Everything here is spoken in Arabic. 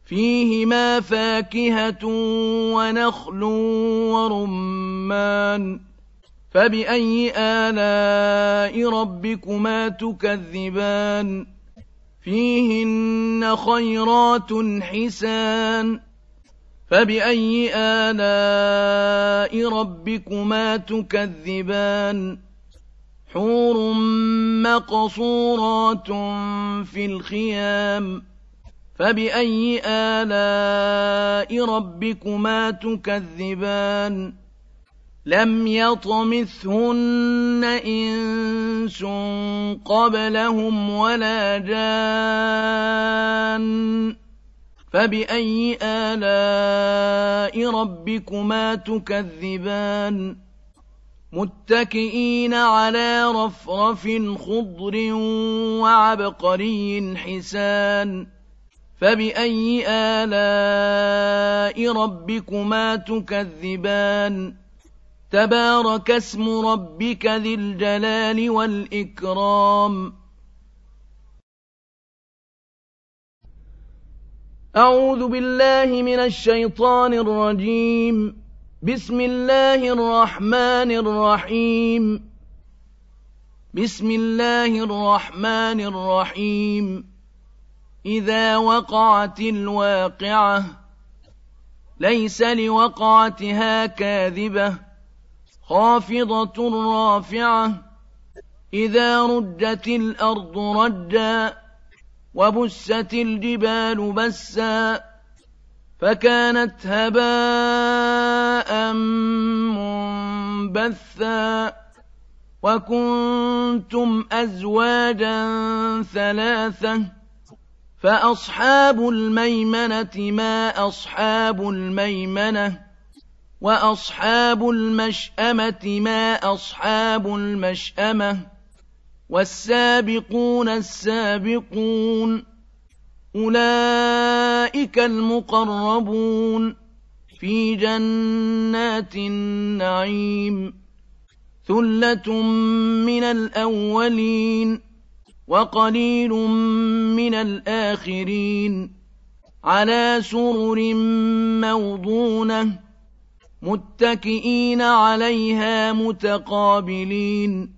فيهما فاكهة ونخل ورمان فبأي آلاء ربكما تكذبان فيهن خيرات حسان فبأي آلاء ربكما تكذبان حور مقصورات في الخيام فبأي آلاء ربكما تكذبان لم يطمثهن إنس قبلهم ولا جان فبأي آلاء ربكما تكذبان متكئين على رفرف خضر وعبقري حسان فبأي آلاء ربكما تكذبان تبارك اسم ربك ذي الجلال والإكرام أعوذ بالله من الشيطان الرجيم بسم الله الرحمن الرحيم بسم الله الرحمن الرحيم إذا وقعت الواقعة ليس لوقعتها كاذبة خافضة رافعة إذا رجت الأرض رجا وبست الجبال بسا فكانت هباء منبثا وكنتم أزواجا ثلاثة فأصحاب الميمنة ما أصحاب الميمنة وأصحاب المشأمة ما أصحاب المشأمة والسابقون السابقون أولئك المقربون في جنات النعيم ثلة من الأولين وقليل من الآخرين على سرر موضونة متكئين عليها متقابلين